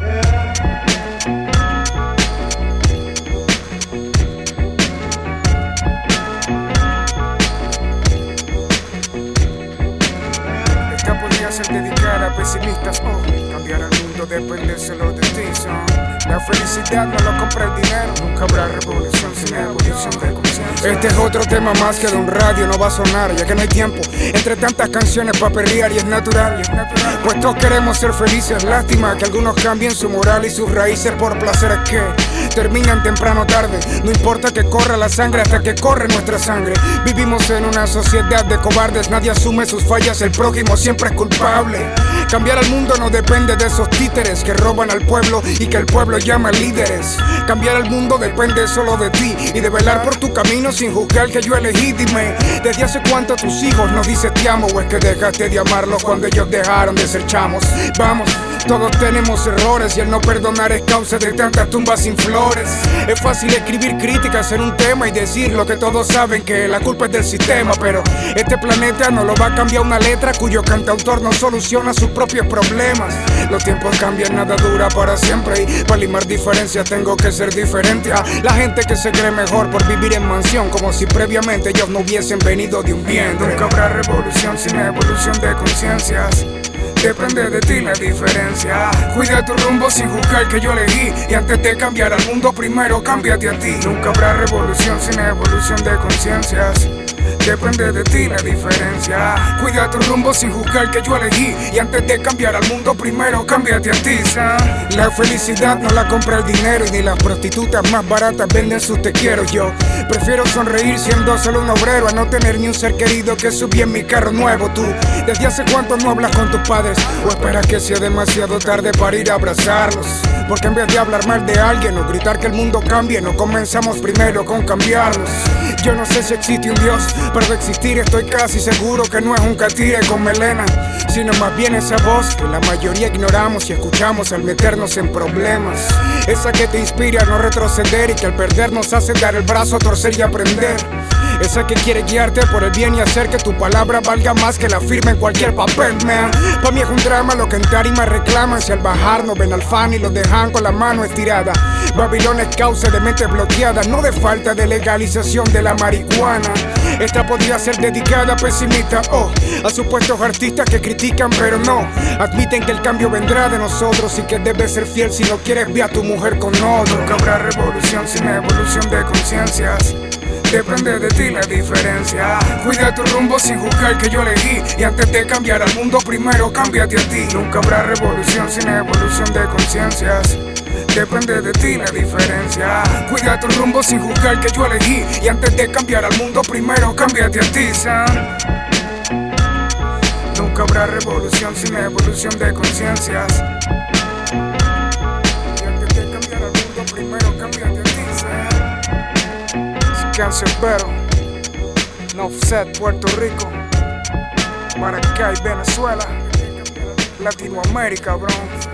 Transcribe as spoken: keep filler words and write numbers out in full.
Esta podría ser dedicada a pesimistas. Oh, cambiar el mundo depende solo de ti, son. La felicidad no lo compra el dinero. Nunca habrá revolución sin evolución de conciencia. Este es otro tema más que de un radio no va a sonar, ya que no hay tiempo entre tantas canciones para perrear y es natural. Pues todos queremos ser felices, lástima que algunos cambien su moral y sus raíces por placeres que terminan temprano o tarde. No importa que corra la sangre hasta que corre nuestra sangre. Vivimos en una sociedad de cobardes, nadie asume sus fallas, el prójimo siempre es culpable. Cambiar al mundo no depende de esos títeres que roban al pueblo y que el pueblo llama líderes. Cambiar al mundo depende solo de ti y de velar por tu camino sin juzgar que yo elegí. Dime, ¿desde hace cuánto tus hijos no dices te amo o es que dejaste de amarlos cuando ellos dejaron de ser chamos? Vamos, todos tenemos errores y el no perdonar es causa de tantas tumbas sin flores. Es fácil escribir críticas en un tema y decir lo que todos saben, que la culpa es del sistema, pero este planeta no lo va a cambiar una letra cuyo cantautor no soluciona sus propios problemas. Los tiempos cambian, nada dura para siempre y para limar diferencias tengo que ser diferente a la gente que se cree mejor por vivir en mansión, como si previamente ellos no hubiesen venido de un vientre. Nunca habrá revolución sin evolución de conciencias. Depende de ti la diferencia. Cuida tu rumbo sin juzgar que yo elegí. Y antes de cambiar al mundo primero cámbiate a ti. Nunca habrá revolución sin evolución de conciencias. Depende de ti la diferencia. Cuida tu rumbo sin juzgar que yo elegí. Y antes de cambiar al mundo primero cámbiate a ti, ¿sabes? La felicidad no la compra el dinero y ni las prostitutas más baratas venden sus te quiero. Yo prefiero sonreír siendo solo un obrero a no tener ni un ser querido que subí en mi carro nuevo. Tú, ¿desde hace cuánto no hablas con tus padres? ¿O esperas que sea demasiado tarde para ir a abrazarlos? Porque en vez de hablar mal de alguien o gritar que el mundo cambie, no comenzamos primero con cambiarlos. Yo no sé si existe un Dios, pero de existir estoy casi seguro que no es un catire con melena, sino más bien esa voz que la mayoría ignoramos y escuchamos al meternos en problemas. Esa que te inspira a no retroceder y que al perder nos hace dar el brazo, torcer y aprender. Esa que quiere guiarte por el bien y hacer que tu palabra valga más que la firma en cualquier papel, man. Pa' mí es un drama lo que en tarima reclaman. Si al bajar no ven al fan y lo dejan con la mano estirada. Babilón es causa de mente bloqueada, no de falta de legalización de la marihuana. Esta podría ser dedicada a pesimistas, oh, a supuestos artistas que critican pero no admiten que el cambio vendrá de nosotros y que debes ser fiel si no quieres ver a tu mujer con otro. Nunca habrá revolución sin evolución de conciencias. Depende de ti la diferencia. Cuida tu rumbo sin juzgar que yo elegí. Y antes de cambiar al mundo primero cámbiate a ti. Nunca habrá revolución sin evolución de conciencias. Depende de ti la diferencia. Cuida tu rumbo sin juzgar que yo elegí. Y antes de cambiar al mundo primero cámbiate a ti, son. Nunca habrá revolución sin evolución de conciencias. Y antes de cambiar al mundo primero cámbiate a ti, son. Cancerbero, Offset, Puerto Rico, Maracay, Venezuela, Latinoamérica, bro.